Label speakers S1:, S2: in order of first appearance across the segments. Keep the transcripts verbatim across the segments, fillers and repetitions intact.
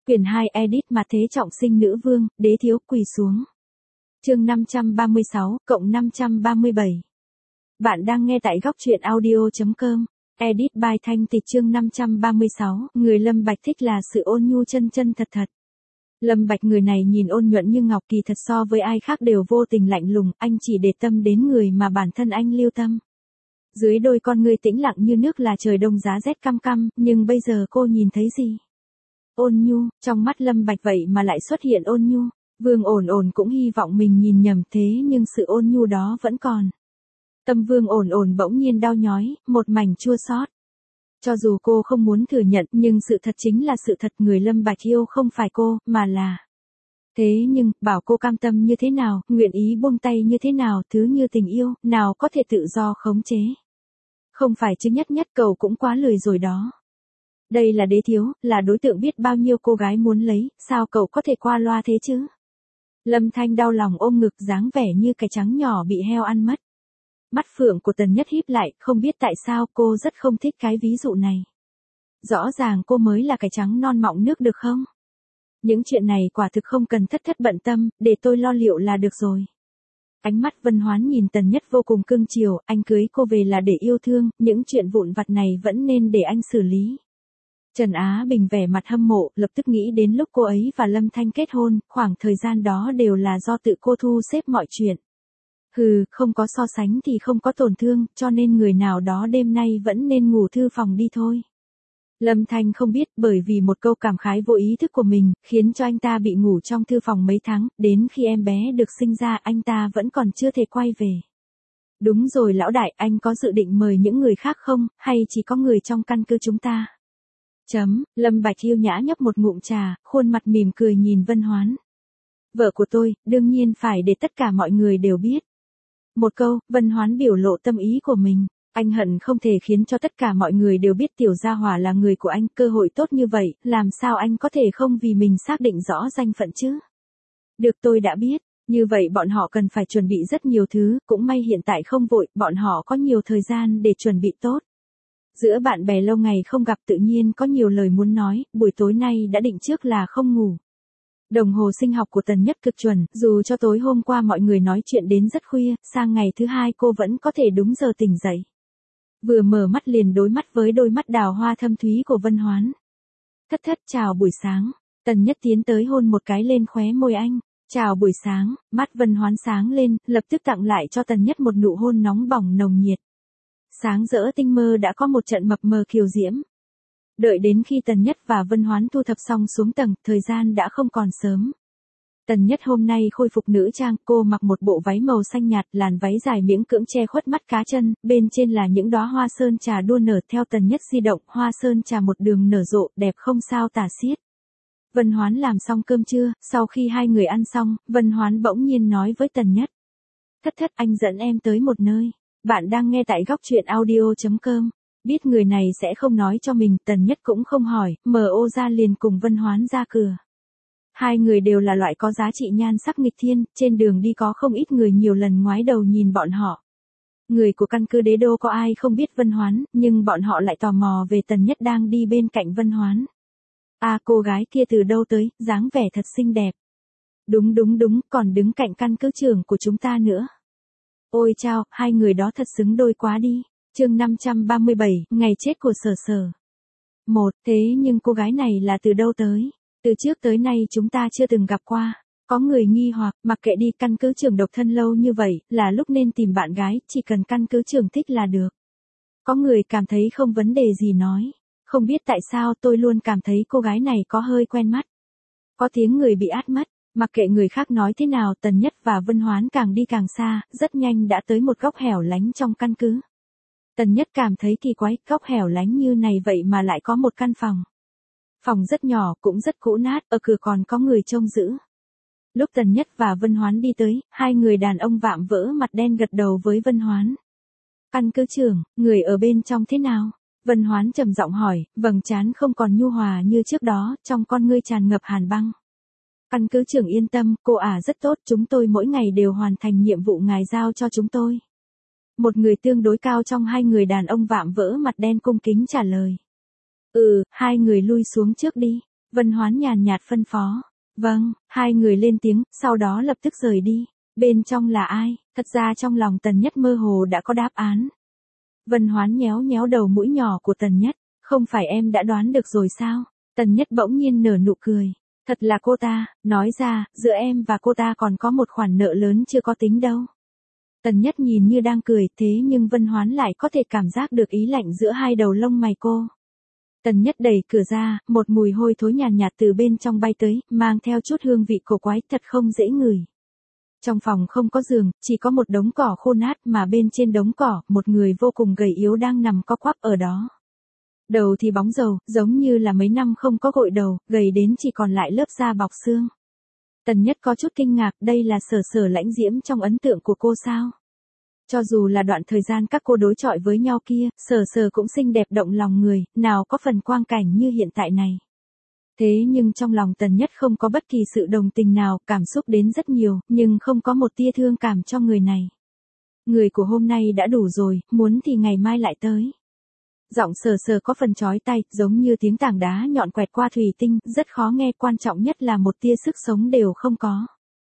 S1: Quyển hai edit mà thế trọng sinh nữ vương, đế thiếu quỳ xuống. Chương năm trăm ba mươi sáu, cộng năm trăm ba mươi bảy. Bạn đang nghe tại góc truyện audio chấm com. Edit by Thanh Tịch chương năm trăm ba mươi sáu, người Lâm Bạch thích là sự ôn nhu chân chân thật thật. Lâm Bạch người này nhìn ôn nhuận như ngọc, kỳ thật so với ai khác đều vô tình lạnh lùng, anh chỉ để tâm đến người mà bản thân anh lưu tâm. Dưới đôi con ngươi tĩnh lặng như nước là trời đông giá rét căm căm, nhưng bây giờ cô nhìn thấy gì? Ôn nhu, trong mắt Lâm Bạch vậy mà lại xuất hiện ôn nhu. Vương Ổn Ổn cũng hy vọng mình nhìn nhầm thế nhưng sự ôn nhu đó vẫn còn. Tâm Vương Ổn Ổn bỗng nhiên đau nhói, một mảnh chua xót. Cho dù cô không muốn thừa nhận nhưng sự thật chính là sự thật, người Lâm Bạch yêu không phải cô, mà là. Thế nhưng, bảo cô cam tâm như thế nào, nguyện ý buông tay như thế nào, thứ như tình yêu, nào có thể tự do khống chế. Không phải chứ, nhất nhất cầu cũng quá lười rồi đó. Đây là đế thiếu, là đối tượng biết bao nhiêu cô gái muốn lấy, sao cậu có thể qua loa thế chứ? Lâm Thanh đau lòng ôm ngực, dáng vẻ như cái trắng nhỏ bị heo ăn mất. Mắt phượng của Tần Nhất híp lại, không biết tại sao cô rất không thích cái ví dụ này. Rõ ràng cô mới là cái trắng non mọng nước được không? Những chuyện này quả thực không cần thất thất bận tâm, để tôi lo liệu là được rồi. Ánh mắt Vân Hoán nhìn Tần Nhất vô cùng cưng chiều, anh cưới cô về là để yêu thương, những chuyện vụn vặt này vẫn nên để anh xử lý. Trần Á Bình vẻ mặt hâm mộ, lập tức nghĩ đến lúc cô ấy và Lâm Thanh kết hôn, khoảng thời gian đó đều là do tự cô thu xếp mọi chuyện. Hừ, không có so sánh thì không có tổn thương, cho nên người nào đó đêm nay vẫn nên ngủ thư phòng đi thôi. Lâm Thanh không biết, bởi vì một câu cảm khái vô ý thức của mình, khiến cho anh ta bị ngủ trong thư phòng mấy tháng, đến khi em bé được sinh ra anh ta vẫn còn chưa thể quay về. Đúng rồi lão đại, anh có dự định mời những người khác không, hay chỉ có người trong căn cứ chúng ta? Chấm, Lâm Bạch yêu nhã nhấp một ngụm trà, khuôn mặt mỉm cười nhìn Vân Hoán. Vợ của tôi, đương nhiên phải để tất cả mọi người đều biết. Một câu, Vân Hoán biểu lộ tâm ý của mình. Anh hận không thể khiến cho tất cả mọi người đều biết Tiểu Gia Hỏa là người của anh, cơ hội tốt như vậy, làm sao anh có thể không vì mình xác định rõ danh phận chứ? Được, tôi đã biết, như vậy bọn họ cần phải chuẩn bị rất nhiều thứ, cũng may hiện tại không vội, bọn họ có nhiều thời gian để chuẩn bị tốt. Giữa bạn bè lâu ngày không gặp tự nhiên có nhiều lời muốn nói, buổi tối nay đã định trước là không ngủ. Đồng hồ sinh học của Tần Nhất cực chuẩn, dù cho tối hôm qua mọi người nói chuyện đến rất khuya, sang ngày thứ hai cô vẫn có thể đúng giờ tỉnh dậy. Vừa mở mắt liền đối mắt với đôi mắt đào hoa thâm thúy của Vân Hoán. Thất thất chào buổi sáng, Tần Nhất tiến tới hôn một cái lên khóe môi anh. Chào buổi sáng, mắt Vân Hoán sáng lên, lập tức tặng lại cho Tần Nhất một nụ hôn nóng bỏng nồng nhiệt. Sáng rỡ tinh mơ đã có một trận mập mờ kiều diễm. Đợi đến khi Tần Nhất và Vân Hoán thu thập xong xuống tầng, thời gian đã không còn sớm. Tần Nhất hôm nay khôi phục nữ trang, cô mặc một bộ váy màu xanh nhạt, làn váy dài miễn cưỡng che khuất mắt cá chân, bên trên là những đóa hoa sơn trà đua nở, theo Tần Nhất di động, hoa sơn trà một đường nở rộ, đẹp không sao tả xiết. Vân Hoán làm xong cơm trưa, sau khi hai người ăn xong, Vân Hoán bỗng nhiên nói với Tần Nhất. Thất thất, anh dẫn em tới một nơi. Bạn đang nghe tại góc truyện audio chấm com. Biết người này sẽ không nói cho mình, Tần Nhất cũng không hỏi, mở ô ra liền cùng Vân Hoán ra cửa. Hai người đều là loại có giá trị nhan sắc nghịch thiên, trên đường đi có không ít người nhiều lần ngoái đầu nhìn bọn họ. Người của căn cứ Đế Đô có ai không biết Vân Hoán, nhưng bọn họ lại tò mò về Tần Nhất đang đi bên cạnh Vân Hoán. À, cô gái kia từ đâu tới, dáng vẻ thật xinh đẹp. Đúng đúng đúng, còn đứng cạnh căn cứ trưởng của chúng ta nữa. Ôi chao, hai người đó thật xứng đôi quá đi. Chương năm trăm ba mươi bảy, ngày chết của Sở Sở. Một, thế nhưng cô gái này là từ đâu tới? Từ trước tới nay chúng ta chưa từng gặp qua. Có người nghi hoặc, mặc kệ đi, căn cứ trưởng độc thân lâu như vậy, là lúc nên tìm bạn gái, chỉ cần căn cứ trưởng thích là được. Có người cảm thấy không vấn đề gì nói. Không biết tại sao tôi luôn cảm thấy cô gái này có hơi quen mắt. Có tiếng người bị át mất. Mặc kệ người khác nói thế nào, Tần Nhất và Vân Hoán càng đi càng xa, rất nhanh đã tới một góc hẻo lánh trong căn cứ. Tần Nhất cảm thấy kỳ quái, góc hẻo lánh như này vậy mà lại có một căn phòng. Phòng rất nhỏ, cũng rất cũ nát, ở cửa còn có người trông giữ. Lúc Tần Nhất và Vân Hoán đi tới, hai người đàn ông vạm vỡ mặt đen gật đầu với Vân Hoán. Căn cứ trưởng, người ở bên trong thế nào? Vân Hoán trầm giọng hỏi, vầng trán không còn nhu hòa như trước đó, trong con ngươi tràn ngập hàn băng. Căn cứ trưởng yên tâm, cô ả rất tốt, chúng tôi mỗi ngày đều hoàn thành nhiệm vụ ngài giao cho chúng tôi. Một người tương đối cao trong hai người đàn ông vạm vỡ mặt đen cung kính trả lời. Ừ, hai người lui xuống trước đi. Vân Hoán nhàn nhạt phân phó. Vâng, hai người lên tiếng, sau đó lập tức rời đi. Bên trong là ai? Thật ra trong lòng Tần Nhất mơ hồ đã có đáp án. Vân Hoán nhéo nhéo đầu mũi nhỏ của Tần Nhất. Không phải em đã đoán được rồi sao? Tần Nhất bỗng nhiên nở nụ cười. Thật là cô ta, nói ra, giữa em và cô ta còn có một khoản nợ lớn chưa có tính đâu. Tần Nhất nhìn như đang cười, thế nhưng Vân Hoán lại có thể cảm giác được ý lạnh giữa hai đầu lông mày cô. Tần Nhất đẩy cửa ra, một mùi hôi thối nhàn nhạt, nhạt từ bên trong bay tới, mang theo chút hương vị cổ quái, thật không dễ ngửi. Trong phòng không có giường, chỉ có một đống cỏ khô nát mà bên trên đống cỏ, một người vô cùng gầy yếu đang nằm co quắp ở đó. Đầu thì bóng dầu, giống như là mấy năm không có gội đầu, gầy đến chỉ còn lại lớp da bọc xương. Tần Nhất có chút kinh ngạc, đây là Sở Sở Lãnh Diễm trong ấn tượng của cô sao? Cho dù là đoạn thời gian các cô đối chọi với nhau kia, Sở Sở cũng xinh đẹp động lòng người, nào có phần quang cảnh như hiện tại này. Thế nhưng trong lòng Tần Nhất không có bất kỳ sự đồng tình nào, cảm xúc đến rất nhiều, nhưng không có một tia thương cảm cho người này. Người của hôm nay đã đủ rồi, muốn thì ngày mai lại tới. Giọng Sở Sở có phần chói tai, giống như tiếng tảng đá nhọn quẹt qua thủy tinh, rất khó nghe, quan trọng nhất là một tia sức sống đều không có.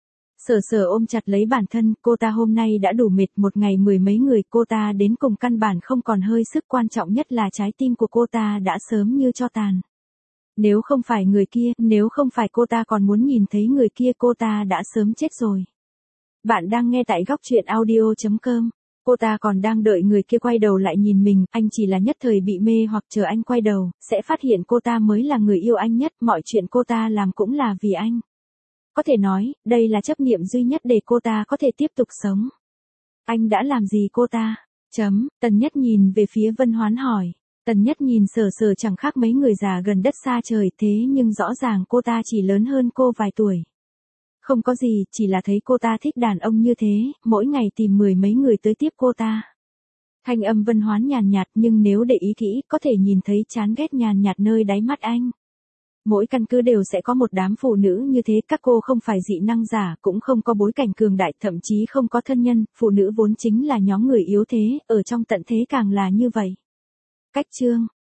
S1: Sở Sở ôm chặt lấy bản thân, cô ta hôm nay đã đủ mệt, một ngày mười mấy người, cô ta đến cùng căn bản không còn hơi sức, quan trọng nhất là trái tim của cô ta đã sớm như tro tàn. Nếu không phải người kia, nếu không phải cô ta còn muốn nhìn thấy người kia, cô ta đã sớm chết rồi. Bạn đang nghe tại góc truyện audio chấm com. Cô ta còn đang đợi người kia quay đầu lại nhìn mình, anh chỉ là nhất thời bị mê hoặc chờ anh quay đầu, sẽ phát hiện cô ta mới là người yêu anh nhất, mọi chuyện cô ta làm cũng là vì anh. Có thể nói, đây là chấp niệm duy nhất để cô ta có thể tiếp tục sống. Anh đã làm gì cô ta? Chấm, Tần Nhất nhìn về phía Vân Hoán hỏi. Tần Nhất nhìn Sở Sở chẳng khác mấy người già gần đất xa trời, thế nhưng rõ ràng cô ta chỉ lớn hơn cô vài tuổi. Không có gì, chỉ là thấy cô ta thích đàn ông như thế, mỗi ngày tìm mười mấy người tới tiếp cô ta. Thanh âm Vân Hoán nhàn nhạt, nhưng nếu để ý kỹ, có thể nhìn thấy chán ghét nhàn nhạt nơi đáy mắt anh. Mỗi căn cứ đều sẽ có một đám phụ nữ như thế, các cô không phải dị năng giả, cũng không có bối cảnh cường đại, thậm chí không có thân nhân, phụ nữ vốn chính là nhóm người yếu thế, ở trong tận thế càng là như vậy. Cách chương